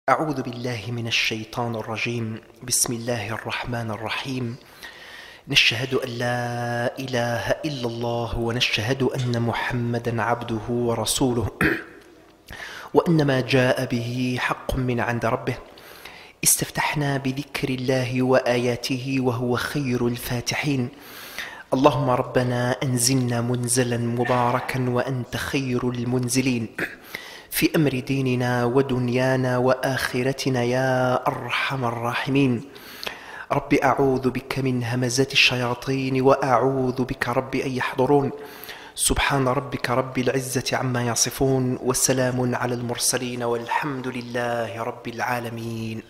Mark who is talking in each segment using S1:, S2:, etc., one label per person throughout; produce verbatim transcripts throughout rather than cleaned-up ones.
S1: أعوذ بالله من الشيطان الرجيم. بسم الله الرحمن الرحيم. نشهد أن لا إله إلا الله ونشهد أن محمدا عبده ورسوله وأن ما جاء به حق من عند ربه. استفتحنا بذكر الله وآياته وهو خير الفاتحين. اللهم ربنا أنزلنا منزلا مباركا وأنت خير المنزلين في أمر ديننا ودنيانا وآخرتنا يا أرحم الراحمين. رب أعوذ بك من همزات الشياطين وأعوذ بك رب أن يحضرون. سبحان ربك رب العزة عما يصفون وسلام على المرسلين والحمد لله رب العالمين.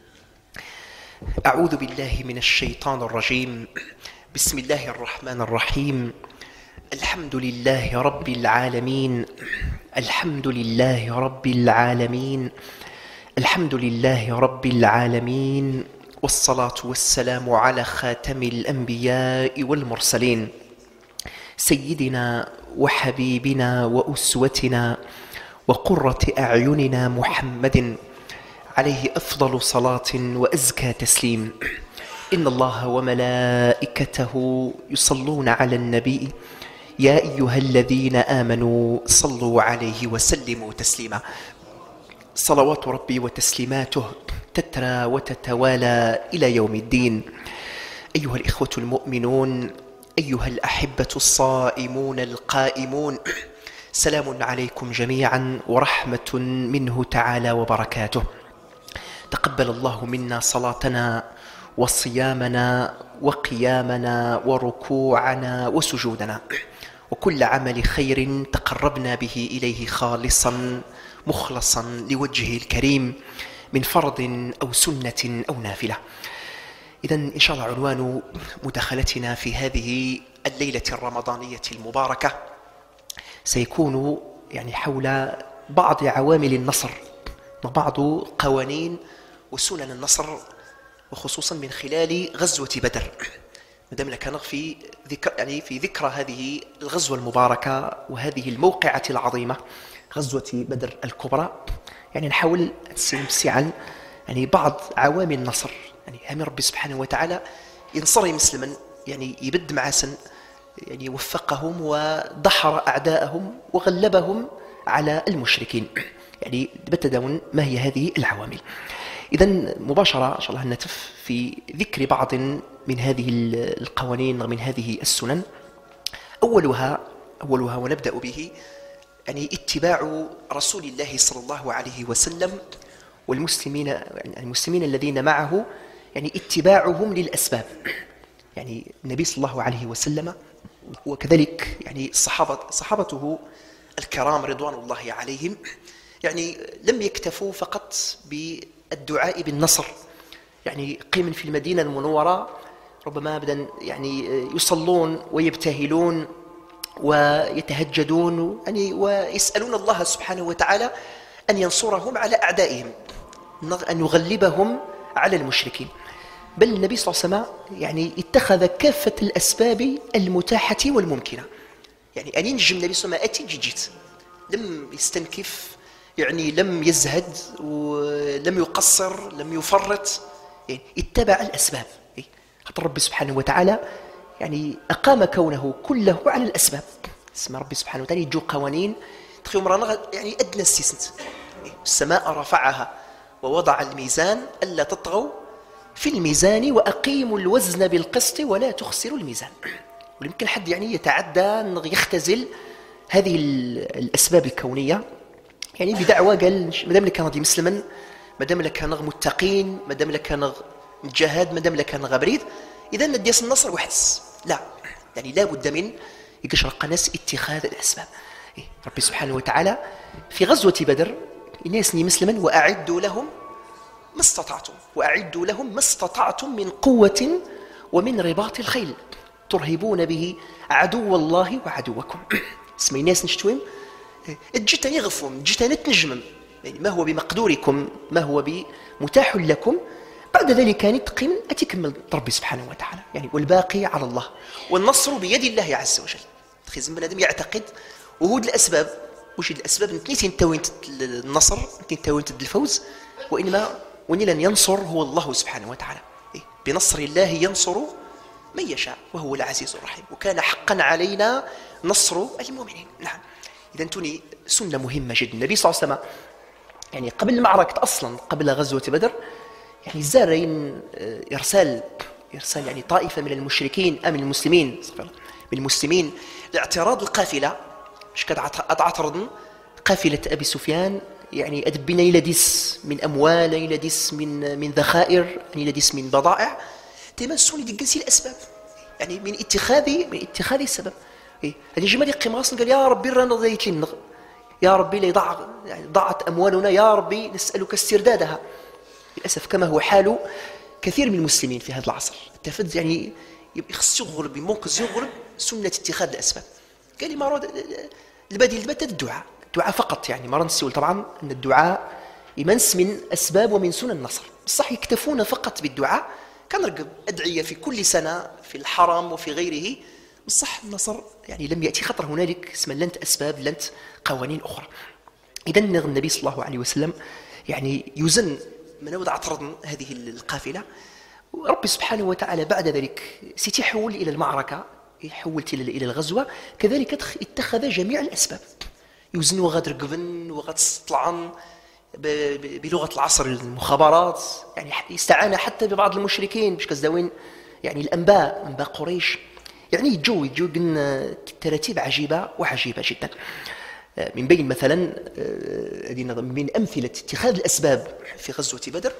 S1: أعوذ بالله من الشيطان الرجيم. بسم الله الرحمن الرحيم. الحمد لله رب العالمين. الحمد لله رب العالمين. الحمد لله رب العالمين. والصلاة والسلام على خاتم الأنبياء والمرسلين سيدنا وحبيبنا وأسوتنا وقرة أعيننا محمد عليه أفضل صلاة وأزكى تسليم. إن الله وملائكته يصلون على النبي يا أيها الذين آمنوا صلوا عليه وسلموا تسليما. صلوات ربي وتسليماته تترى وتتوالى إلى يوم الدين. أيها الإخوة المؤمنون، أيها الأحبة الصائمون القائمون، سلام عليكم جميعا ورحمة منه تعالى وبركاته. تقبل الله منا صلاتنا وصيامنا وقيامنا وركوعنا وسجودنا وكل عمل خير تقربنا به إليه خالصا مخلصا لوجهه الكريم من فرض أو سنة أو نافلة. إذن إن شاء الله عنوان مداخلتنا في هذه الليلة الرمضانية المباركة سيكون يعني حول بعض عوامل النصر وبعض قوانين وسنن النصر، وخصوصا من خلال غزوة بدر. مدام كان في ذكر يعني في ذكرى هذه الغزوة المباركة وهذه الموقعة العظيمة غزوة بدر الكبرى، يعني نحاول نسعى يعني بعض عوامل النصر، يعني هم ربي سبحانه وتعالى ينصر مسلما، يعني يبد معاسا، يعني وفقهم ودحر أعداءهم وغلبهم على المشركين. يعني بتداون ما هي هذه العوامل. إذن مباشرة إن شاء الله نتف في ذكر بعض من هذه القوانين ومن هذه السنن. أولها أولها ونبدأ به يعني اتباع رسول الله صلى الله عليه وسلم والمسلمين، يعني المسلمين الذين معه، يعني اتباعهم للأسباب. يعني النبي صلى الله عليه وسلم وكذلك يعني الصحابة صحابته الكرام رضوان الله عليهم، يعني لم يكتفوا فقط بالدعاء بالنصر. يعني قيم في المدينة المنورة ربما بدأ يعني يصلون ويبتهلون ويتهجدون يعني ويسألون الله سبحانه وتعالى أن ينصرهم على أعدائهم، أن يغلبهم على المشركين. بل النبي صلى الله عليه وسلم يعني اتخذ كافة الأسباب المتاحة والممكنة. يعني أن ينجم النبي صلى الله عليه وسلم أتي جيت، لم يستنكف، يعني لم يزهد ولم يقصر، لم يفرط، يعني اتبع الأسباب. حتى ربي سبحانه وتعالى يعني أقام كونه كله على الأسباب. اسم ربي سبحانه وتعالى يجو قوانين تخيوم رانا يعني أدنى السيسنت. السماء رفعها ووضع الميزان ألا تطغوا في الميزان وأقيموا الوزن بالقسط ولا تخسروا الميزان. ويمكن حد يعني يتعدى يختزل هذه الأسباب الكونية، يعني بدعوى قال مدام لك كان مسلما، مدام لك كان متقين، مدام لك كان مجاهد، مدام لك كان غبريد، إذا نديس النصر وحدس. لا، يعني لا بد من يقشرق ناس اتخاذ الأسباب. ربي سبحانه وتعالى في غزوة بدر الناسني مسلما وأعدوا لهم ما استطعتم وأعدوا لهم ما استطعتم من قوة ومن رباط الخيل ترهبون به عدو الله وعدوكم. اسمي ناس نشتوهم الجيتان يغفهم، الجيتان تنجمم، يعني ما هو بمقدوركم، ما هو بمتاح لكم. بعد ذلك كانت تقيم أتكمل ربي سبحانه وتعالى، يعني والباقي على الله، والنصر بيد الله عز وجل. تخيل بنادم يعتقد وهود الأسباب، وش الأسباب نتنيتين تاوين النصر، نتنيتين تاوين الفوز، وإنما وإن لن ينصر هو الله سبحانه وتعالى. بنصر الله ينصر من يشاء وهو العزيز الرحيم، وكان حقا علينا نصر المؤمنين. نعم. إذا توني سنة مهمة جدا. النبي صلى الله عليه وسلم يعني قبل المعركة أصلا، قبل غزوة بدر، يعني زارين إرسال إرسال يعني طائفة من المشركين أم المسلمين من المسلمين لاعتراض القافلة. مش كاد أتعترضن قافلة أبي سفيان، يعني أدبنا إلى ديس من أموال، إلى ديس من من ذخائر، إلى ديس من بضائع، تمسوني دقسي الأسباب، يعني من اتخاذ من اتخاذ السبب. إيه هذه جمال قماص قال يا ربي رانا ضيت لنا، يا ربي لا يضع يعني ضاعت أموالنا، يا ربي نسألك استردادها. للأسف كما هو حال كثير من المسلمين في هذا العصر، التفد يعني يخص يغرب يموقز يغرب سنة اتخاذ الأسباب. قال لي ما راد البديل البتة الدعاء، الدعاء فقط، يعني ما نسول طبعا أن الدعاء يمنس من أسباب ومن سنن النصر، صح يكتفون فقط بالدعاء. كان رقب أدعية في كل سنة في الحرم وفي غيره، صح النصر يعني لم يأتي خطر هنالك اسمها لنت أسباب لنت قوانين أخرى. إذا النبي صلى الله عليه وسلم يعني يزن من وضع طرد هذه القافلة، ورب سبحانه وتعالى بعد ذلك سيتحول إلى المعركة، حولت إلى الغزوة، كذلك اتخذ جميع الأسباب. يوزن وغاد رقبن وغاد طلعن بلغة العصر المخابرات، يعني استعان حتى ببعض المشركين باش كزداوين يعني الأنباء، أنباء قريش، يعني يجو يجو تراتيب عجيبة وعجيبة جدا. من بين مثلا من بين أمثلة اتخاذ الأسباب في غزوة بدر،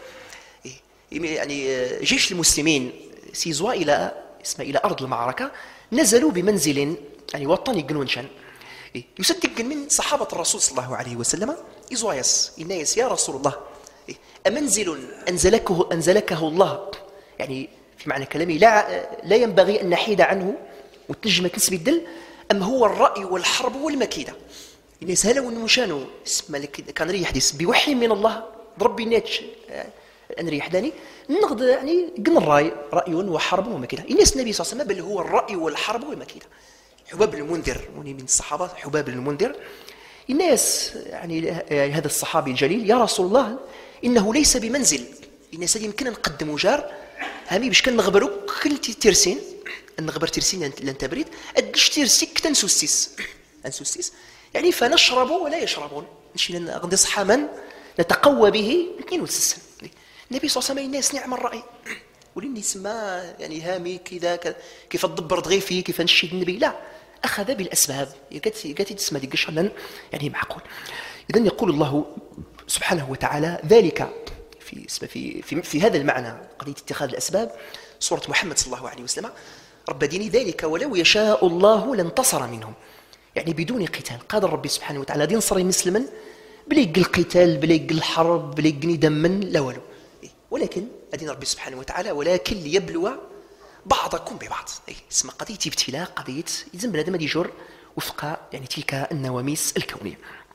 S1: يعني جيش المسلمين سيزوا إلى اسمه إلى أرض المعركة، نزلوا بمنزل يعني وطني جنونشان يصدق من صحابة الرسول صلى الله عليه وسلم إزوايس الناس يا رسول الله أمنزل أنزلكه أنزلكه الله، يعني في معنى كلامي لا لا ينبغي أن نحيد عنه وتنجم تنسب الدل، أم هو الرأي والحرب والمكيدة. الناس هلا ونمشانو اسم كان ريح ديس بوحي من الله ربي ناتش أن ريح داني نغض يعني قن الرأي رأي وحرب ومكيدة. الناس النبي صلى الله عليه وسلم بل هو الرأي والحرب والمكيدة. حباب المنذر من الصحابة، حباب المنذر الناس يعني هذا الصحابي الجليل يا رسول الله إنه ليس بمنزل، الناس اللي يمكن نقدموا جار هامي باش كان نغبروك كل تيرسين نغبر تيرسين لن تبريد أدش تيرسيك تنسوستيس أنسوستيس يعني فنشرب ولا يشربون نشي لنا غندي صحاما نتقوى به الاثنين والسسن. النبي صلى الله عليه وسلم الناس نعم الرأي ولين يسمى يعني هامي كذا كيف تدبر ضغيفي كيف نشيد النبي، لا أخذ بالأسباب يقاتي تسمى ديك شلن يعني معقول. إذن يقول الله سبحانه وتعالى ذلك في في في, في هذا المعنى قضية اتخاذ الأسباب سورة محمد صلى الله عليه وسلم رب ديني ذلك ولو يشاء الله لانتصر منهم، يعني بدون قتال قادر ربي سبحانه وتعالى دين صري مسلما بلا يقل القتال بلا يقل الحرب بلا يقل دما لا والو، ولكن أدين ربي سبحانه وتعالى ولكن ليبلو بعضكم ببعض. أي اسمها قضية ابتلاء، قضية يلزم بنادم يجر وفق يعني تلك النواميس الكونية.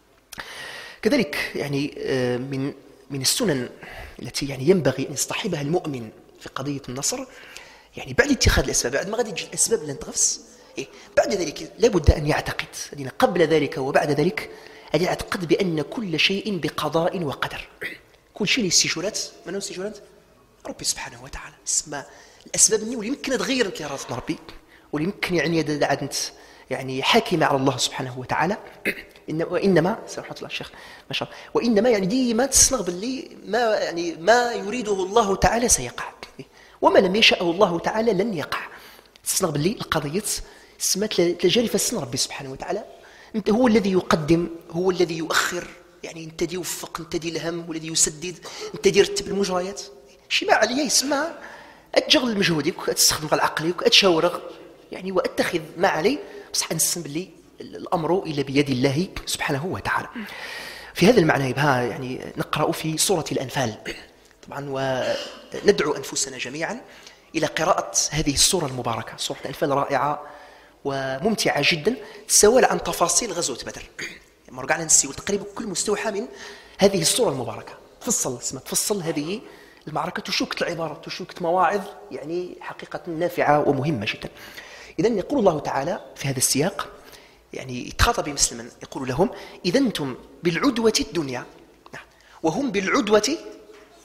S1: كذلك يعني من من السنن التي يعني ينبغي أن يصطحبها المؤمن في قضية النصر، يعني بعد اتخاذ الأسباب بعد ما غادي تجي الأسباب لن تغفس، إيه بعد ذلك لابد أن يعتقد أدينا قبل ذلك وبعد ذلك أن يعتقد بأن كل شيء بقضاء وقدر. كل شيء للسجولات من هو السجولات؟ ربي سبحانه وتعالى. اسمى الأسباب مني واللي يمكن تغير انت يا راسنا ربي واللي يمكن يعني يدعد انت يعني حاكمة على الله سبحانه وتعالى. إن وإنما سبحانه الله الشيخ ما شاء الله وإنما يعني ديما تسنغ باللي ما يعني ما يريده الله تعالى سيقع وما لم يشاءه الله تعالى لن يقع. تسنغ باللي القضية سمات تجاري فالسن ربي سبحانه وتعالى انت هو الذي يقدم هو الذي يؤخر، يعني انت دي يوفق انت دي الهم والذي يسدد انت دي يرتب المجريات. شي ما عليا يسمى أتجغل مجهودك وأتستخدم عقلك وأتشاورغ يعني وأتخذ ما علي، بصح نسم باللي الأمر إلى بيد الله سبحانه وتعالى. في هذا المعنى يبها يعني نقرأ في سورة الأنفال طبعا، وندعو أنفسنا جميعا إلى قراءة هذه السورة المباركة. سورة الأنفال رائعة وممتعة جدا تسول عن تفاصيل غزوة بدر، يعني رجعنا نسيو تقريبا كل مستوحى من هذه السورة المباركة. تفصل اسمها تفصل هذه المعركة تشوكت العبارة تشوكت مواعظ يعني حقيقة نافعة ومهمة جدا. إذن يقول الله تعالى في هذا السياق يعني يتخاطب مسلما يقول لهم إذا أنتم بالعدوة الدنيا وهم بالعدوة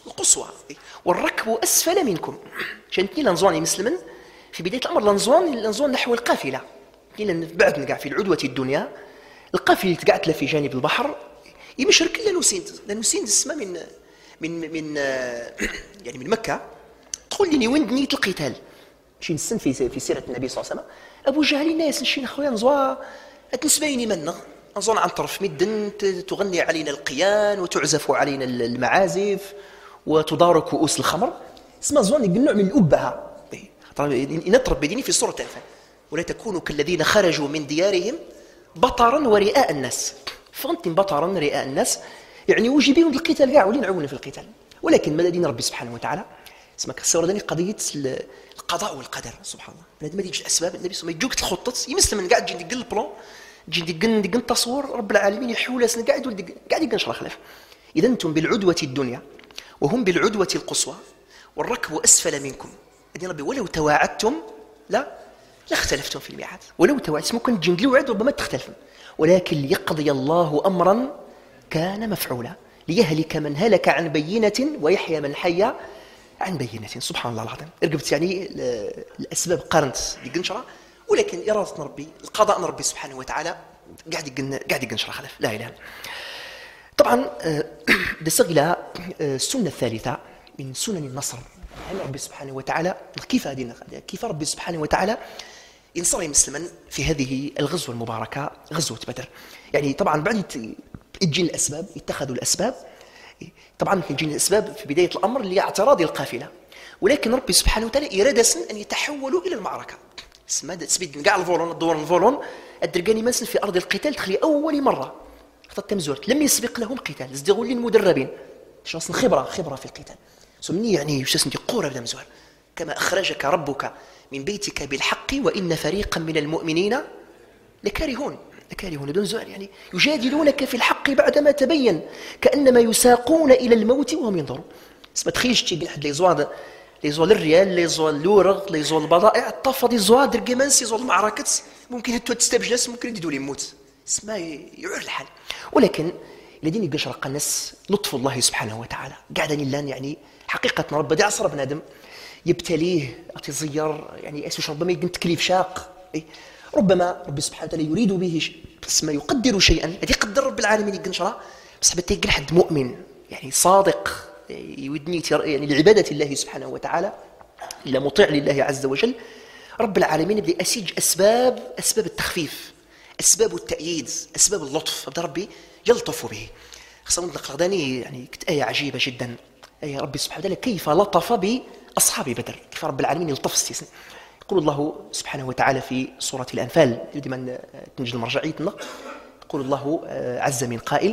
S1: القصوى والركب أسفل منكم. شانتني لنزوان مسلما في بداية الأمر لنزوان لنزوان نحو القافلة، بعد نقع في العدوة الدنيا القافلة تقعت له في جانب البحر يمشرك لا نسيند لا نسيند اسمه من من من يعني من مكة. تقول لي وين نية القتال؟ شي نسن في في سيرة النبي صلى الله عليه وسلم أبو جهل الناس نشين خويا نزوا تنسبيني منا نظن عن طرف مدن تغني علينا القيان وتعزف علينا المعازف وتدار كؤوس الخمر. اسمها زوان النوع من الأبهة نطرب بديني في سورة الأنفال ولا تكونوا كالذين خرجوا من ديارهم بطرا ورئاء الناس. فهمتم بطرا رئاء الناس يعني وجبين القتال كاع ولين عاونا في القتال، ولكن ماذا دين ربي سبحانه وتعالى اسمك السورة قضية القضاء والقدر. سبحان الله بنادم ما يجي الأسباب النبي صلى الله عليه وسلم يجوك تخطط يمسلم من قاعد يجي يدق البلان تجي دقن دقن تصور رب العالمين يحول اسنا قاعد يقول قاعد يقنشر خلاف. اذا انتم بالعدوه الدنيا وهم بالعدوه القصوى والركب اسفل منكم. اذن ربي ولو تواعدتم لا لاختلفتم في الميعاد، ولو تواعدتم ممكن تجي وعد ربما تختلفوا، ولكن ليقضي الله امرا كان مفعولا ليهلك من هلك عن بينه ويحيى من حي عن بينه. سبحان الله العظيم. رقبت يعني الاسباب قارنت يقنشره، ولكن إرادة ربي القضاء من ربي سبحانه وتعالى قاعد يقن قاعد يقنشر خلاف لا إله. طبعا دسق إلى السنة الثالثة من سنن النصر عن ربي سبحانه وتعالى. كيف هذه كيف ربي سبحانه وتعالى ينصر مسلما في هذه الغزوة المباركة غزوة بدر. يعني طبعا بعد تجي الأسباب اتخذوا الأسباب، طبعا تجي الأسباب في بداية الأمر لاعتراض القافلة، ولكن ربي سبحانه وتعالى إراد أن يتحولوا إلى المعركة. اسمها تسبيد كاع الفولون الدور الفولون الدرقاني ماسن في ارض القتال تخلي اول مره خطط تمزورت لم يسبق لهم قتال زدغولين المدربين شخص خبره خبره في القتال سمني يعني واش اسمي قوره بدا مزوار. كما اخرجك ربك من بيتك بالحق وان فريقا من المؤمنين لكارهون لكارهون بدون زوار يعني يجادلونك في الحق بعدما تبين كانما يساقون الى الموت وهم ينظرون. اسمها تخيش تي بين حد لي زواد لي زوال الريال لي زوال لورغ لي زوال البضائع طفى دي زوال درقمانسي زوال المعركة ممكن هتو تستبجلس ممكن يديدوا لي يموت اسمها يعور الحال. ولكن الذين يقشر قنس لطف الله سبحانه وتعالى قاعد لان يعني حقيقة رب دي عصر بنادم يبتليه أتزير يعني أسوش ربما يكون تكليف شاق ربما ربي سبحانه وتعالى يريد به بس ما يقدر شيئا الذي يقدر رب العالمين يقنشره بس حتى يقل حد مؤمن يعني صادق يودني يعني لعبادة الله سبحانه وتعالى إلى مطيع لله عز وجل. رب العالمين يبدأ أسيج أسباب أسباب التخفيف أسباب التأييد أسباب اللطف بدأ ربي يلطف به. خصوصا نقرأ يعني كت آية عجيبة جدا آية ربي سبحانه وتعالى كيف لطف بأصحاب بدر كيف رب العالمين يلطف استثناء. يقول الله سبحانه وتعالى في سورة الأنفال دائما تنجي المرجعيتنا يقول الله عز من قائل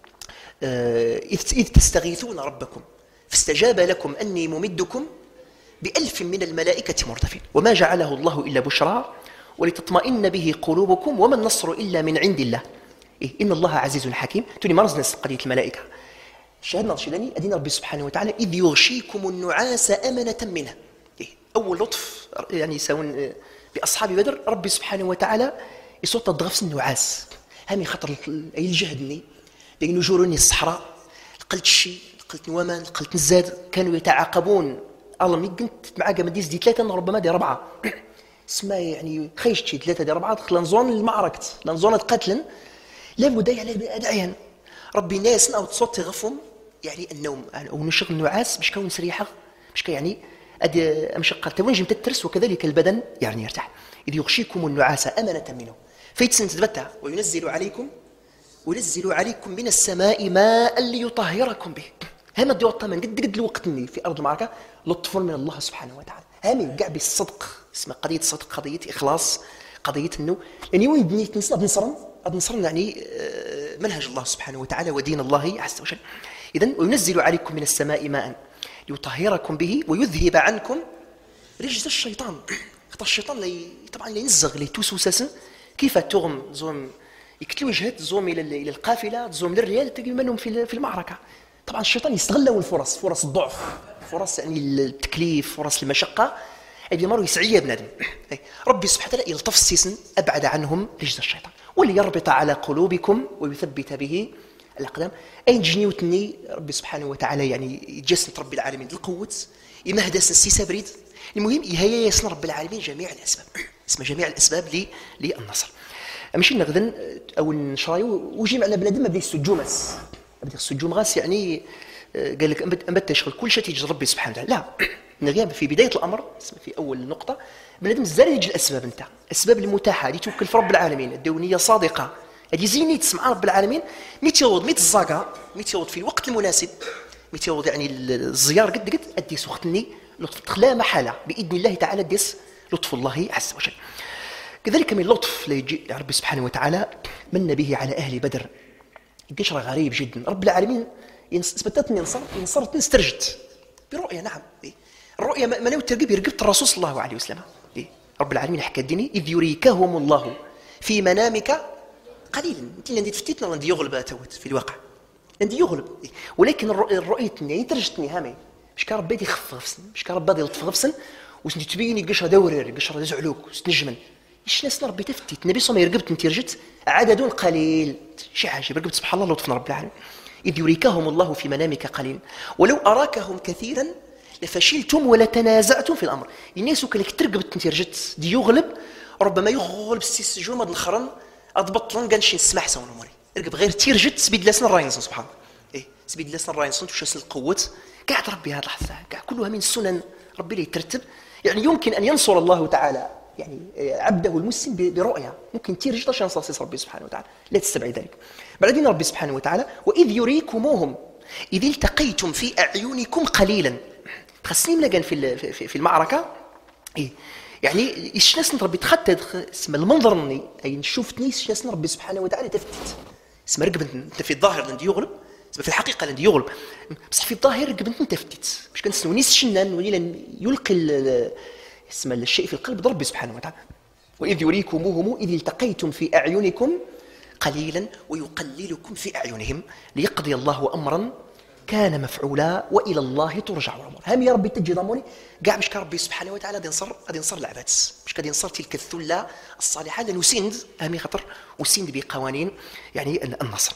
S1: إذ تستغيثون ربكم فاستجاب لكم أني ممدكم بألف من الملائكة مردفين وما جعله الله إلا بشرى ولتطمئن به قلوبكم وما النصر إلا من عند الله إيه إن الله عزيز حكيم. توني مرزنا قضية الملائكة شاهدنا رشداني أدين ربي سبحانه وتعالى إذ يغشيكم النعاس أمنة منه. إيه أول لطف يعني يساون بأصحاب بدر ربي سبحانه وتعالى يصوت الضغف النعاس همي خطر أي الجهدني لأنه جوروني الصحراء قلت الشي قلت نوامان قلت نزاد كانوا يتعاقبون الله مي كنت معاك ما ديز دي ثلاثة ربما دي أربعة اسمها يعني خيشتي ثلاثة دي أربعة دخل نزون المعركة لنزون قتلا لا بد على أدعيان ربي ناس أو تصوت غفهم يعني النوم أو نشغل النعاس مش كون سريحة مش يعني أدي أمشق توانجم تترس وكذلك البدن يعني يرتاح. إذ يغشيكم النعاس أمنة منه فيتسن تتبتع وينزل عليكم ونزلوا عليكم من السماء ماء ليطهركم به. هما ديو الطمان قد قد الوقت اللي في أرض المعركة لطف من الله سبحانه وتعالى هامي قاع بالصدق اسمها قضية الصدق قضية إخلاص قضية أنه يعني وين بنيت نصر نصرا نصرا يعني منهج الله سبحانه وتعالى ودين الله عز وجل. إذن وينزل عليكم من السماء ماء ليطهركم به ويذهب عنكم رجز الشيطان. خطر الشيطان لي طبعا لا ينزغ لي توسوسا كيف تغم زوم يكتلوا وجهات زوم الى الى القافله زوم للريال تجي منهم في في المعركه. طبعا الشيطان يستغلوا الفرص فرص الضعف فرص يعني التكليف فرص المشقه اي مروا يسعيه بنادم. ربي سبحانه وتعالى يلطف السيسن ابعد عنهم رجز الشيطان وليربط على قلوبكم ويثبت به الأقدام أين جنيوتني ربي سبحانه وتعالى يعني يتجسد رب العالمين القوة يمهدس السيسا بريد. المهم هي يسن رب العالمين جميع الأسباب اسمها جميع الأسباب لي للنصر. ماشي نغذن أو نشرايو وجي معنا بنادم بدي السجومس بدي السجومغاس يعني قال لك أنت تشغل كل شيء تيجي ربي سبحانه وتعالى. لا نغيب في بداية الأمر في أول نقطة بنادم الزار يجي الأسباب نتاع الأسباب المتاحة اللي توكل في رب العالمين الدونية صادقة هذه زيني تسمع رب العالمين ميتيوض ميت الزاقة ميتيوض في الوقت المناسب ميتيوض يعني الزيار قد قد أديس وقتني لطف لا محالة بإذن الله تعالى ديس لطف الله عز وجل. كذلك من لطف ليجي ربي سبحانه وتعالى من به على أهل بدر قشرة غريب جدا. رب العالمين اثبتتني ينصر ينصرت نسترجت برؤية. نعم الرؤية ما نوت ترقب يرقبت الرسول صلى الله عليه وسلم. رب العالمين حكى الديني إذ يريكهم الله في منامك قليلا. انت اللي تفتيتنا وندي يغلب توت في الواقع ندي يغلب ولكن الرؤية يعني ترجتني هامي مش كان ربي يخف غفسن مش كان ربي يلطف غفسن وسنتي تبيني قشرة دورير قشرة زعلوك وستنجمن ايش ناس ربي تفتيت النبي صلى الله عليه وسلم يرقبت انت رجت عدد قليل شي حاجه رقبت سبحان الله لطفنا رب العالمين. اذ يريكهم الله في منامك قليلا ولو اراكهم كثيرا لفشلتم ولتنازعتم في الامر. الناس كلك ترقبت انت رجت دي يغلب ربما يغلب السيس جوم هذا الخرن اضبط لنقنش نسمح سون اموري رقب غير تيرجت سبيد لسن الراينسون سبحان الله ايه سبيد لسن الراينسون وش القوه قاعد ربي هذه اللحظه قاعد كلها من السنن ربي اللي يترتب. يعني يمكن ان ينصر الله تعالى يعني عبده المسلم برؤيا ممكن تيرجت عشان نصاص ربي سبحانه وتعالى لا تستبعد ذلك. بعدين ربي سبحانه وتعالى واذ يريكموهم اذ التقيتم في اعينكم قليلا تخسني لقن في في المعركه ايه يعني ايش ناس ربي تخطى اسم المنظر مني اي نشوفتني ايش ناس ربي سبحانه وتعالى تفتت اسم رقبت انت في الظاهر لندي يغلب في الحقيقه لندي يغلب بصح في الظاهر رقبت انت تفتت مش كنسنو نيس شنان ولا يلقي اسم الشيء في القلب ربي سبحانه وتعالى. واذ يريكموهم اذ التقيتم في اعينكم قليلا ويقللكم في اعينهم ليقضي الله امرا كان مفعولا والى الله ترجع الامور. هم يا ربي تجي ضموني كاع مش كربي سبحانه وتعالى غادي ينصر غادي ينصر العباد مش غادي ينصر تلك الثله الصالحه لانه سند همي خطر وسند بقوانين يعني النصر.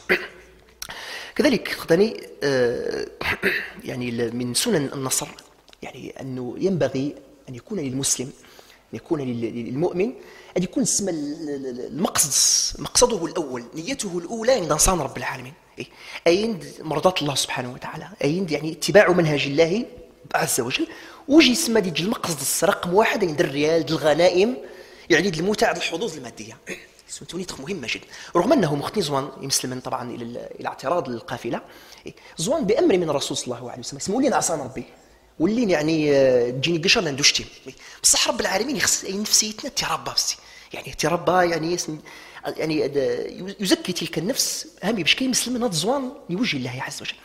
S1: كذلك خدني آه يعني من سنن النصر يعني انه ينبغي ان يكون للمسلم ان يكون للمؤمن ان يكون اسم المقصد مقصده الاول نيته الاولى عند انصان رب العالمين اي عند مرضاه الله سبحانه وتعالى عند يعني اتباع منهج الله عز وجل وجي اسم ديج المقصد رقم واحد عند الريال الغنائم يعني المتع الحظوظ الماديه سمتوني مهمه جدا رغم انه مختني زوان يمسلمن طبعا الى الى اعتراض القافله زوان بامر من الرسول صلى الله عليه وسلم اسمه لي عصام ربي واللي يعني تجيني قشر لاندوشتي بصح رب العالمين يخص اي نفسيتنا تربى بس يعني تربى يعني يعني يزكي تلك النفس هامي باش كاين مسلم هذا الزوان لوجه الله عز وجل.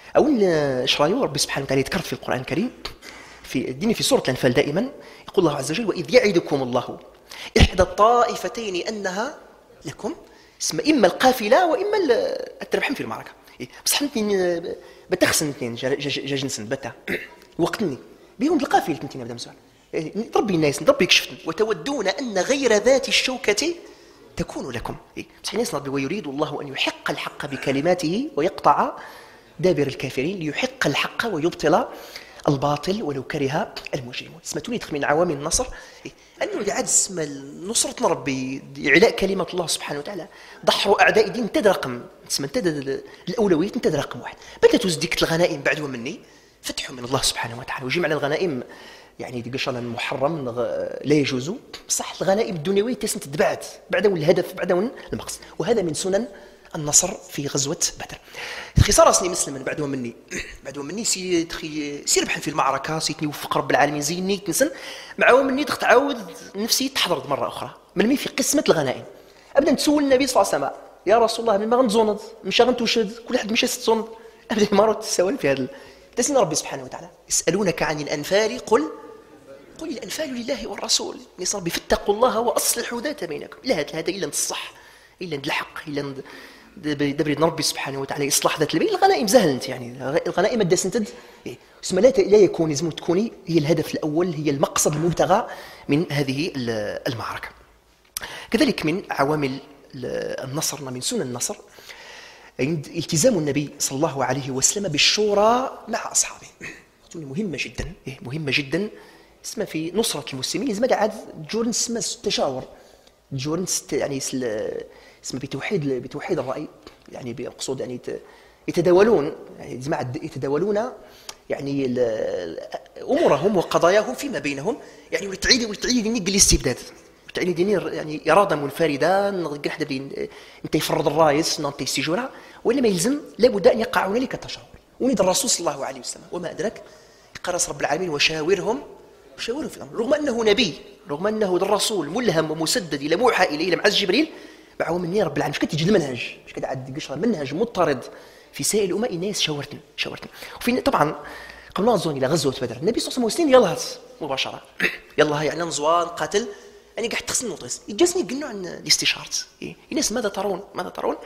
S1: اول شرايو ربي سبحانه وتعالى يذكر في القران الكريم في الدين في سوره الانفال دائما يقول الله عز وجل واذ يعدكم الله احدى الطائفتين انها لكم اسم اما القافله واما التربح في المعركه بصح الاثنين بتخسن اثنين جاجنسن بتا وقتني بهم القافله الاثنين بدا مسؤول ربي الناس ربي يكشفتني وتودون ان غير ذات الشوكه تكون لكم بصح الناس ربي ويريد الله ان يحق الحق بكلماته ويقطع دابر الكافرين ليحق الحق ويبطل الباطل ولو كره المجرمون. سمعتوني من عوامل النصر انه عاد اسم نصرتنا ربي اعلاء كلمه الله سبحانه وتعالى ضحوا اعداء الدين انت رقم اسمه انت الاولويات انت رقم واحد بدات تزديك الغنائم بعد ومني فتح من الله سبحانه وتعالى وجمع الغنائم يعني ديك شان محرم لا يجوز بصح الغنائم الدنيويه تسنت تبعت بعد الهدف بعد المقصد وهذا من سنن النصر في غزوه بدر. خساره سني مسلم بعد ومني بعد ومني سي تخي سير بحال في المعركه سيتني وفق رب العالمين زيني تنسن مع ومني تعاود نفسي تحضرت مره اخرى من مي في قسمه الغنائم ابدا نسول النبي صلى الله عليه وسلم يا رسول الله ما غنزوند مش غنتوشد كل واحد مشى ستزوند ابدا مرات تساول في هذا تسني ربي سبحانه وتعالى يسالونك عن الانفال قل قل الانفال لله والرسول نصر بفتقوا الله واصلحوا ذات بينكم لا هذا الا الصح الا الحق الا دبر ربي سبحانه وتعالى اصلاح ذات البين الغنائم زهلت يعني الغنائم دسنتد اسم لا لا يكون لازم تكوني هي الهدف الاول هي المقصد المبتغى من هذه المعركه. كذلك من عوامل النصر من سنن النصر عند التزام النبي صلى الله عليه وسلم بالشورى مع أصحابه. مهمة جدا، مهمة جدا. اسمها في نصرة المسلمين لازم عاد جورن اسمها التشاور، جورن يعني اسمها بتوحيد بتوحيد الرأي، يعني بقصود يعني يتداولون، يعني جماعة يتداولون يعني أمورهم وقضاياهم فيما بينهم، يعني وتعيد وتعيد دينيك الاستبداد، وتعيد ديني يعني إرادة منفردة نقدر حدا بين أنت يفرض الرايس أنت يستجورها، وإلا ما يلزم لابد أن يقع هنالك التشاور. ونيد الرسول صلى الله عليه وسلم وما أدرك قال رب العالمين وشاورهم وشاورهم في الأمر، رغم أنه نبي، رغم أنه الرسول ملهم ومسدد إلى موحى إليه إلى معز جبريل، معه مني رب العالمين مش كتجد المنهج، مش كتعد قشره منهج مضطرد في سائر الأمة. الناس شاورتني شاورتني وفي طبعا قبل ما نظن إلى غزوة بدر النبي صلى الله عليه وسلم يلا هات مباشرة يلا هاي يعني نزوان قاتل أنا قاعد تخصني نطرس يجلسني قلنا عن الاستشارة الناس ماذا ترون ماذا ترون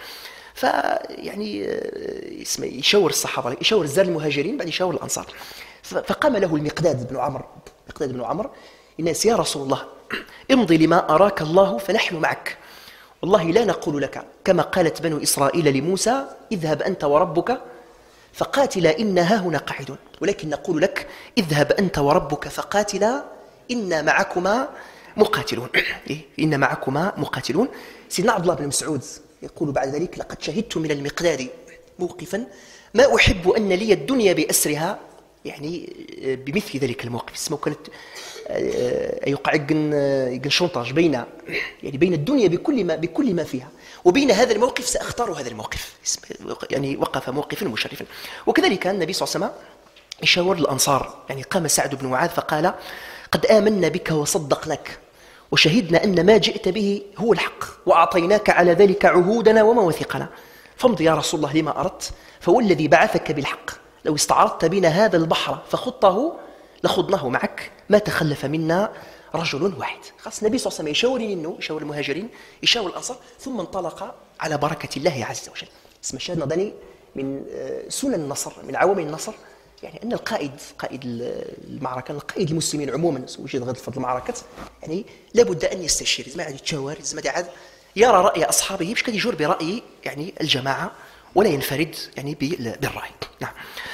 S1: فيعني اسمه يشاور الصحابة، يشاور الزار المهاجرين بعد يشاور الأنصار. فقام له المقداد بن عمرو مقداد بن عمرو الناس يا رسول الله امضي لما أراك الله فنحن معك، والله لا نقول لك كما قالت بنو إسرائيل لموسى اذهب أنت وربك فقاتلا إنا هنا قاعدون، ولكن نقول لك اذهب أنت وربك فقاتلا إنا معكما مقاتلون. إن معكما مقاتلون. سيدنا عبد الله بن مسعود يقول بعد ذلك لقد شهدت من المقداد موقفا ما أحب أن لي الدنيا بأسرها، يعني بمثل ذلك الموقف. اسمه كانت يقع يقن شونطاج بين يعني بين الدنيا بكل ما بكل ما فيها وبين هذا الموقف سأختار هذا الموقف، يعني وقف موقفا مشرفا. وكذلك النبي صلى الله عليه وسلم يشاور الأنصار، يعني قام سعد بن معاذ فقال قد آمنا بك وصدقناك وشهدنا أن ما جئت به هو الحق وأعطيناك على ذلك عهودنا ومواثيقنا، فامض يا رسول الله لما أردت، فوالذي بعثك بالحق لو استعرضت بنا هذا البحر فخطه لخضناه معك ما تخلف منا رجل واحد. خاص النبي صلى الله عليه وسلم يشاور انه يشاور المهاجرين يشاور الأنصار ثم انطلق على بركة الله عز وجل. اسم الشاهد نضني من سنن النصر من عوامل النصر، يعني أن القائد قائد المعركة القائد المسلمين عموما وجد غد فضل المعركة يعني لابد أن يستشير زي ما عاد يتشاور زي ما عاد يرى رأي أصحابه مش كان يجور برأي يعني الجماعة ولا ينفرد يعني بالرأي. نعم.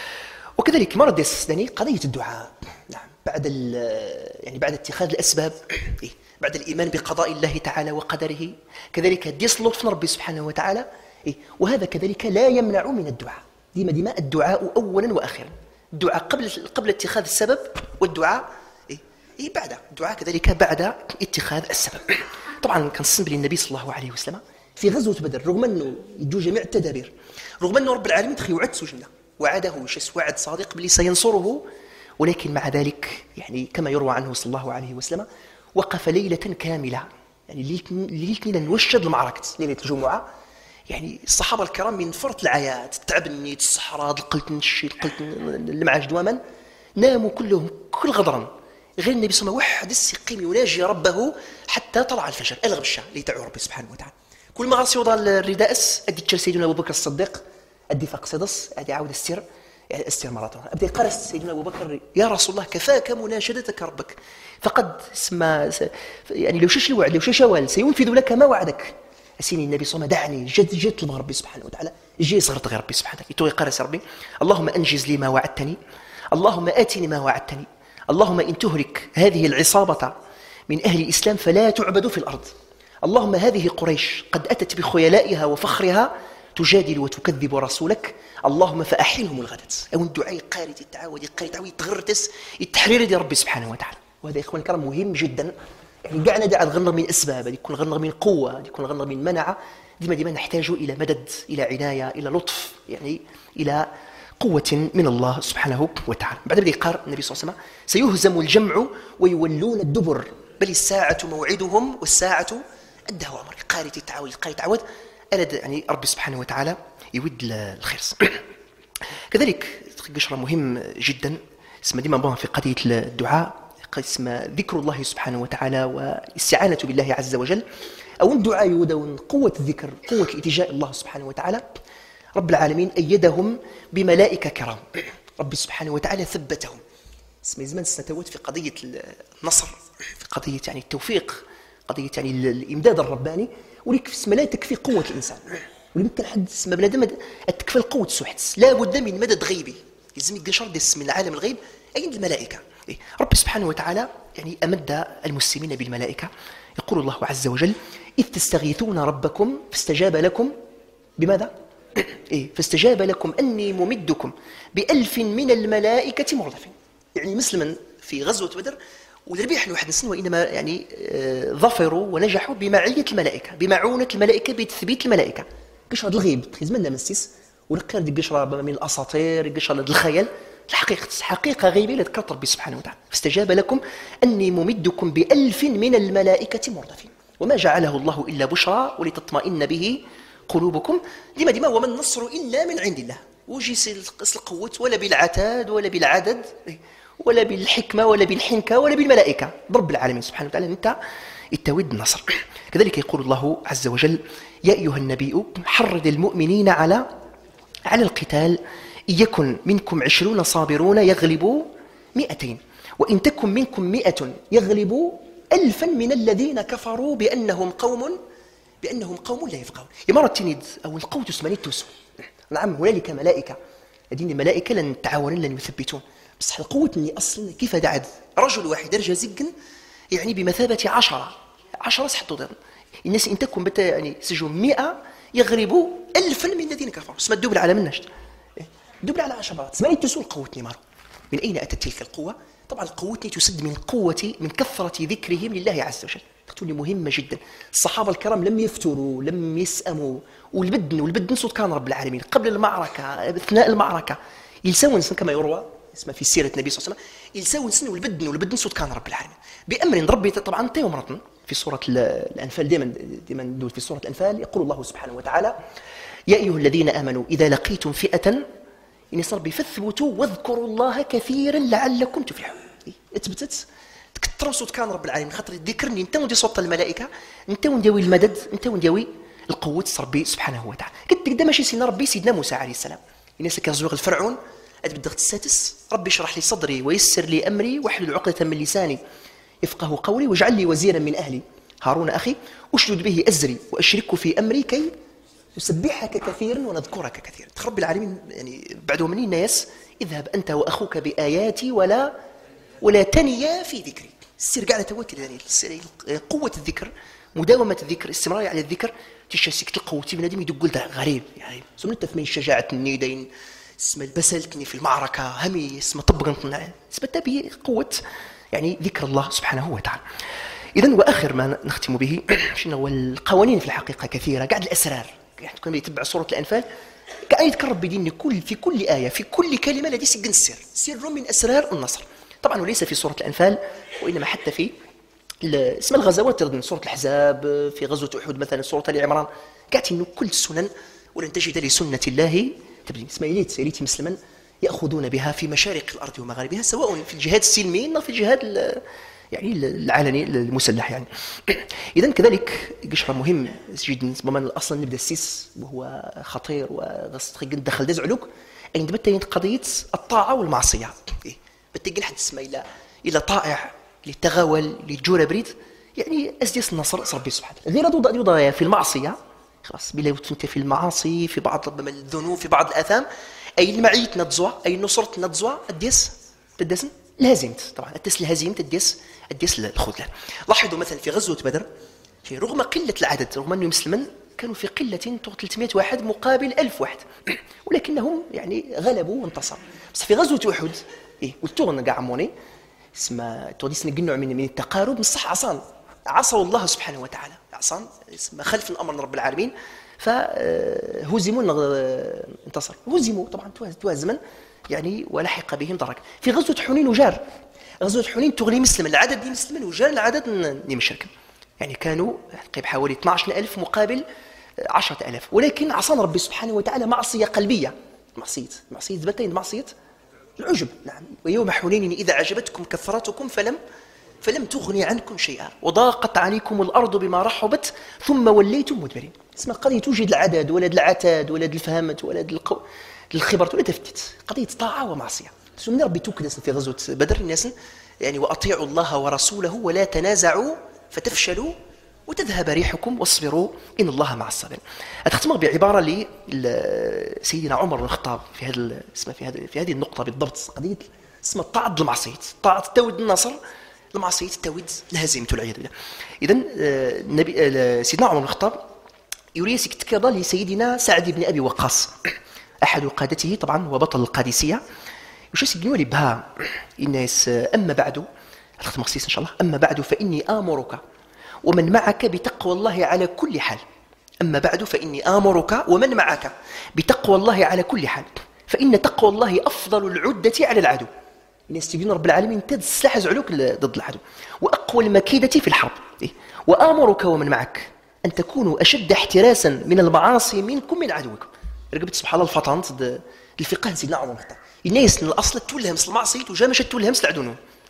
S1: وكذلك مرة ديسني قضية الدعاء. نعم. بعد يعني بعد اتخاذ الأسباب إيه؟ بعد الإيمان بقضاء الله تعالى وقدره كذلك ديس لطف من ربي سبحانه وتعالى إيه؟ وهذا كذلك لا يمنع من الدعاء. ديما ديما الدعاء أولا وآخرا، الدعاء قبل قبل اتخاذ السبب والدعاء إيه؟ إيه بعد الدعاء كذلك بعد اتخاذ السبب. طبعا كان الصنبل النبي صلى الله عليه وسلم في غزوة بدر رغم أنه يجو جميع التدابير، رغم أنه رب العالمين تخي وعد سجنه وعده وشس وعد صادق باللي سينصره، ولكن مع ذلك يعني كما يروى عنه صلى الله عليه وسلم وقف ليلة كاملة، يعني ليلة ليلة نوشد المعركة ليلة الجمعة، يعني الصحابة الكرام من فرط العيات التعبني الصحراء قلت نشي قلت المعاش دواما ناموا كلهم كل غضرا غير النبي صلى الله عليه وسلم وحد السقيم يناجي ربه حتى طلع الفجر ألغب الشاء ليتعو ربي سبحانه وتعالى. كل ما غرس يوضع الرداءس أدي تشل سيدنا أبو بكر الصديق أدي فاق صدص أدي عاود السر يعني السر مرة أبدي قرس سيدنا أبو بكر يا رسول الله كفاك مناشدتك ربك فقد اسم يعني لو شش الوعد لو شش وال سينفذ لك ما وعدك. أسيني النبي صلى الله عليه وسلم دعني جد جد لما ربي سبحانه وتعالى جي صغرت غير ربي سبحانه وتعالى يتوي قرس ربي اللهم أنجز لي ما وعدتني، اللهم آتني ما وعدتني، اللهم إن تهلك هذه العصابة من أهل الإسلام فلا تعبد في الأرض، اللهم هذه قريش قد أتت بخيلائها وفخرها تجادل وتكذب رسولك، اللهم فأحينهم الغدت. أو الدعاء قاري التعاود قاري تعاود تغرتس التحرير دي ربي سبحانه وتعالى. وهذا يا إخوان الكرام مهم جدا، يعني قاعنا داعي غنر من أسباب يكون غنر من قوة يكون غنر من منع ديما ديما نحتاج إلى مدد إلى عناية إلى لطف يعني إلى قوة من الله سبحانه وتعالى. بعد ذلك قال النبي صلى الله عليه وسلم سيهزم الجمع ويولون الدبر بل الساعة موعدهم والساعة أدها أمر. قاري تتعاود قاري تعود ألد يعني ربي سبحانه وتعالى يود الخير. كذلك قشرة مهم جدا اسمه ديما بون في قضية الدعاء اسمه ذكر الله سبحانه وتعالى والاستعانة بالله عز وجل أو الدعاء يودون قوة الذكر قوة الاتجاه الله سبحانه وتعالى. رب العالمين أيدهم بملائكة كرام، ربي سبحانه وتعالى ثبتهم. اسمه زمان سنتوت في قضية النصر في قضية يعني التوفيق قضية يعني الإمداد الرباني ولك اسمه لا تكفي قوة الإنسان ويمكن حد اسمه بنادم تكفى القوة سوحتس لا بد من مدد غيبي لازم يقشر ديس من عالم الغيب أي الملائكة. إيه؟ ربي سبحانه وتعالى يعني أمد المسلمين بالملائكة. يقول الله عز وجل إذ تستغيثون ربكم فاستجاب لكم بماذا؟ إيه؟ فاستجاب لكم أني ممدكم بألف من الملائكة مردفين. يعني مسلما في غزوة بدر ولربيح واحد السنة وإنما يعني آه ظفروا ونجحوا بمعية الملائكة بمعونة الملائكة بتثبيت الملائكة. قشرة الغيب تخزمنا مسيس ولقينا دي قشرة من الأساطير قشرة الخيال الحقيقة حقيقة غيبية لذكرت ربي سبحانه وتعالى فاستجاب لكم أني ممدكم بألف من الملائكة مردفين وما جعله الله إلا بشرى ولتطمئن به قلوبكم. لما ديما وما النصر إلا من عند الله وجيس القوة ولا بالعتاد ولا بالعدد ولا بالحكمة ولا بالحنكة ولا بالملائكة برب العالمين سبحانه وتعالى أنت التويد النصر. كذلك يقول الله عز وجل يا أيها النبي حرض المؤمنين على على القتال إن يكن منكم عشرون صابرون يغلبوا مئتين وإن تكن منكم مئة يغلبوا ألفا من الذين كفروا بأنهم قوم بأنهم قوم لا يفقهون. يمرة تنيد أو القوة تسمى تسوى. نعم هنالك ملائكة هذين الملائكة لن يتعاونون لن يثبتون بس القوة اللي أصلا كيف دعد رجل واحد يرجع زقا يعني بمثابة عشرة عشرة سحطوا ضد الناس إن تكن بتا يعني سجون مئة يغلبوا ألفا من الذين كفروا اسمها الدبل على مناش دبل على عشرة اسمها تسوى القوة نمر. من أين أتت تلك القوة؟ طبعا القوة تسد من قوة من كثرة ذكرهم لله عز وجل. تقول لي مهمة جدا. الصحابة الكرام لم يفتروا لم يسأموا والبدن والبدن صوت كان رب العالمين قبل المعركة أثناء المعركة يلسون كما يروى اسمه في سيرة النبي صلى الله عليه وسلم يلسون سن والبدن والبدن صوت كان رب العالمين بأمر ربي طبعا تيوم رطن في سورة الأنفال دائما دائما ندور في سورة الأنفال يقول الله سبحانه وتعالى يا أيها الذين آمنوا إذا لقيتم فئة إن ربي فاثبتوا واذكروا الله كثيرا لعلكم تفلحون. اثبتت تكثروا صوت كان رب العالمين خاطر ذكرني انت وندي صوت الملائكه انت ونداوي المدد انت ونداوي القوه ربي سبحانه وتعالى. قلت لك ماشي سيدنا ربي سيدنا موسى عليه السلام الناس كزوغ الفرعون اتبدا السادس ربي اشرح لي صدري ويسر لي امري واحلل عقده من لساني يفقه قولي واجعل لي وزيرا من اهلي هارون اخي اشدد به ازري واشركه في امري كي نسبحك كثيرا ونذكرك كثيرا. رب العالمين يعني بعدهم من الناس اذهب انت واخوك باياتي ولا ولا تنيا في ذكري. السير قاعده توتر يعني قوه الذكر مداومه الذكر استمرار على الذكر تشاسك تلقى وتي بنادم يدق له غريب يعني سمنت من شجاعه النيدين اسم البسلتني في المعركه همي اسم طبقا اثبت به قوه يعني ذكر الله سبحانه وتعالى. اذا واخر ما نختم به شنو هو القوانين في الحقيقه كثيره قاعد الاسرار يعني تكون يتبع سوره الانفال قاعد يتكرر بدين كل في كل ايه في كل كلمه لدي سجن السر سر من اسرار النصر. طبعا وليس في سورة الأنفال وإنما حتى في اسم الغزوات من سورة الأحزاب في غزوة أحد مثلا سورة آل عمران قالت إنه كل السنن ولن تجد لسنة الله تبديل. اسمها يليت يليت مسلما يأخذون بها في مشارق الأرض ومغاربها سواء في الجهاد السلمي أو في الجهاد يعني العلني المسلح يعني. إذن كذلك قشرة مهم جدا بما أصلا نبدأ السيس وهو خطير وغسطي دخل دزعلوك أين تبتين قضية الطاعة والمعصية بتجي حد اسمه إلى إلى طائع للتغاول للجورة بريد يعني أسديس النصر ربي سبحانه غير ضد يضايا في المعصية خلاص بلا أنت في المعاصي في بعض ربما الذنوب في بعض الآثام أي المعية نتزوى أي النصرة نتزوى أديس تدسن لهزمت طبعا أديس الهزيمة أديس أديس الخذلان. لاحظوا مثلا في غزوة بدر في رغم قلة العدد رغم أنه مسلمين كانوا في قلة ثلاثمائة واحد مقابل ألف واحد ولكنهم يعني غلبوا وانتصروا. بس في غزوة أحد إيه والتغن قاع عموني اسمه توديس نقنع من من التقارب من صح عصان عصوا الله سبحانه وتعالى عصان اسمه خلف الأمر من رب العالمين فهزموا انتصر هزموا طبعا توازمن يعني ولحق بهم درك. في غزوة حنين وجار غزوة حنين تغني مسلم العدد دي مسلمين وجار العدد دي مشرك يعني كانوا قريب حوالي اثنا عشر ألف مقابل عشرة ألاف ولكن عصان ربي سبحانه وتعالى معصية قلبية معصية معصية بتين معصية العجب. نعم ويوم حنين إذا عجبتكم كثرتكم فلم فلم تغني عنكم شيئا وضاقت عليكم الأرض بما رحبت ثم وليتم مدبرين. اسمها قضية توجد العدد ولد العتاد ولد الفهمة ولد القو... الخبرة ولا تفتت قضية طاعة ومعصية. سمنا ربي توكدس في غزوة بدر الناس يعني وأطيعوا الله ورسوله ولا تنازعوا فتفشلوا وتذهب ريحكم واصبروا إن الله مع الصابرين. أتختم بعبارة لسيدنا عمر بن الخطاب في هذا اسمه في هذه في هذه النقطة بالضبط، قضية اسمها طاعة المعصية، طاعة التوحيد النصر، المعصية التوحيد الهزيمة والعياذ بالله. إذن النبي سيدنا عمر بن الخطاب يريسك تكرر لسيدنا سعد بن أبي وقاص أحد قادته طبعا وبطل القادسية، وش يقولوا لي بها الناس أما بعد الختم مخصيص إن شاء الله. أما بعد فإني آمرك ومن معك بتقوى الله على كل حال. أما بعد فإني آمرك ومن معك بتقوى الله على كل حال، فإن تقوى الله أفضل العدة على العدو. الناس تبين رب العالمين تد السلاح زعلوك ضد العدو، وأقوى المكيدة في الحرب. وآمرك ومن معك أن تكونوا أشد احتراسا من المعاصي منكم من عدوكم. رقبت سبحان الله الفطنت الفقه سيدنا عمر الخطاب. الناس من الأصل تولهمس المعصية وجا مشات تولهمس العدو.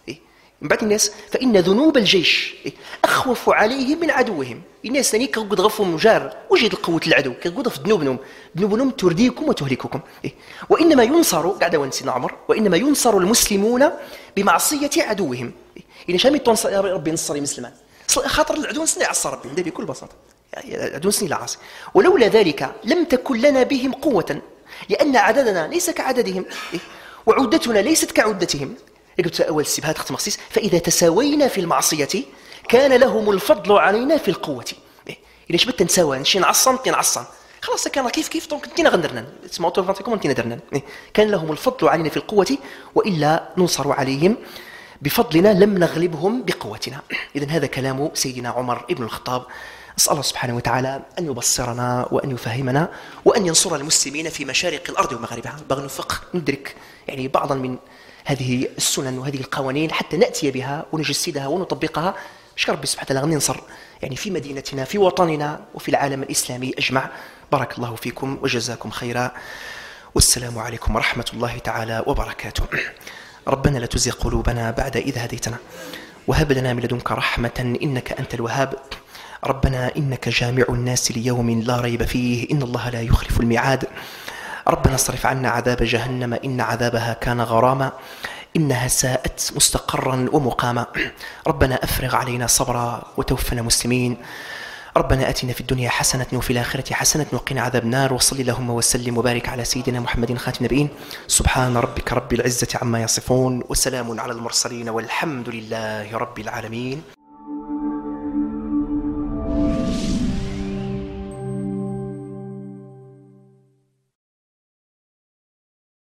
S1: من بعد الناس فإن ذنوب الجيش أخوف عليهم من عدوهم. الناس ثاني كقد غفهم مجار وجد القوة العدو كقد في ذنوبهم ذنوبهم ترديكم وتهلككم. وإنما ينصر قاعد وانسينا عمر وإنما ينصر المسلمون بمعصية عدوهم. إن شامي تنصر يا ربي نصر مسلمان خاطر العدو نسني عصى ربي ده بكل بساطة، العدو نسني لا عاصي. ولولا ذلك لم تكن لنا بهم قوة لأن عددنا ليس كعددهم وعدتنا ليست كعدتهم. قلت أول سبهات اختم مخصيص فإذا تساوينا في المعصية كان لهم الفضل علينا في القوة. إذا شبت نساوى نشي نعصم تنعصم خلاص كان كيف كيف دونك انتنا غندرنا اسمعوا توفيقكم انتنا درنا. كان لهم الفضل علينا في القوة وإلا ننصر عليهم بفضلنا لم نغلبهم بقوتنا. إذن هذا كلام سيدنا عمر ابن الخطاب. أسأل الله سبحانه وتعالى أن يبصرنا وأن يفهمنا وأن ينصر المسلمين في مشارق الأرض ومغاربها. بغى نفق ندرك يعني بعضا من هذه السنن وهذه القوانين حتى نأتي بها ونجسدها ونطبقها. أشكر ربي سبحانه وتعالى ننصر يعني في مدينتنا في وطننا وفي العالم الإسلامي أجمع. بارك الله فيكم وجزاكم خيرا، والسلام عليكم ورحمة الله تعالى وبركاته. ربنا لا تزغ قلوبنا بعد إذ هديتنا وهب لنا من لدنك رحمة إنك أنت الوهاب. ربنا إنك جامع الناس ليوم لا ريب فيه إن الله لا يخلف الميعاد. ربنا اصرف عنا عذاب جهنم إن عذابها كان غراما إنها ساءت مستقرا ومقاما. ربنا أفرغ علينا صبرا وتوفنا مسلمين. ربنا آتنا في الدنيا حسنة وفي الآخرة حسنة وقنا عذاب النار. وصلي اللهم وسلم وبارك على سيدنا محمد خاتم النبيين. سبحان ربك رب العزة عما يصفون وسلام على المرسلين والحمد لله رب العالمين.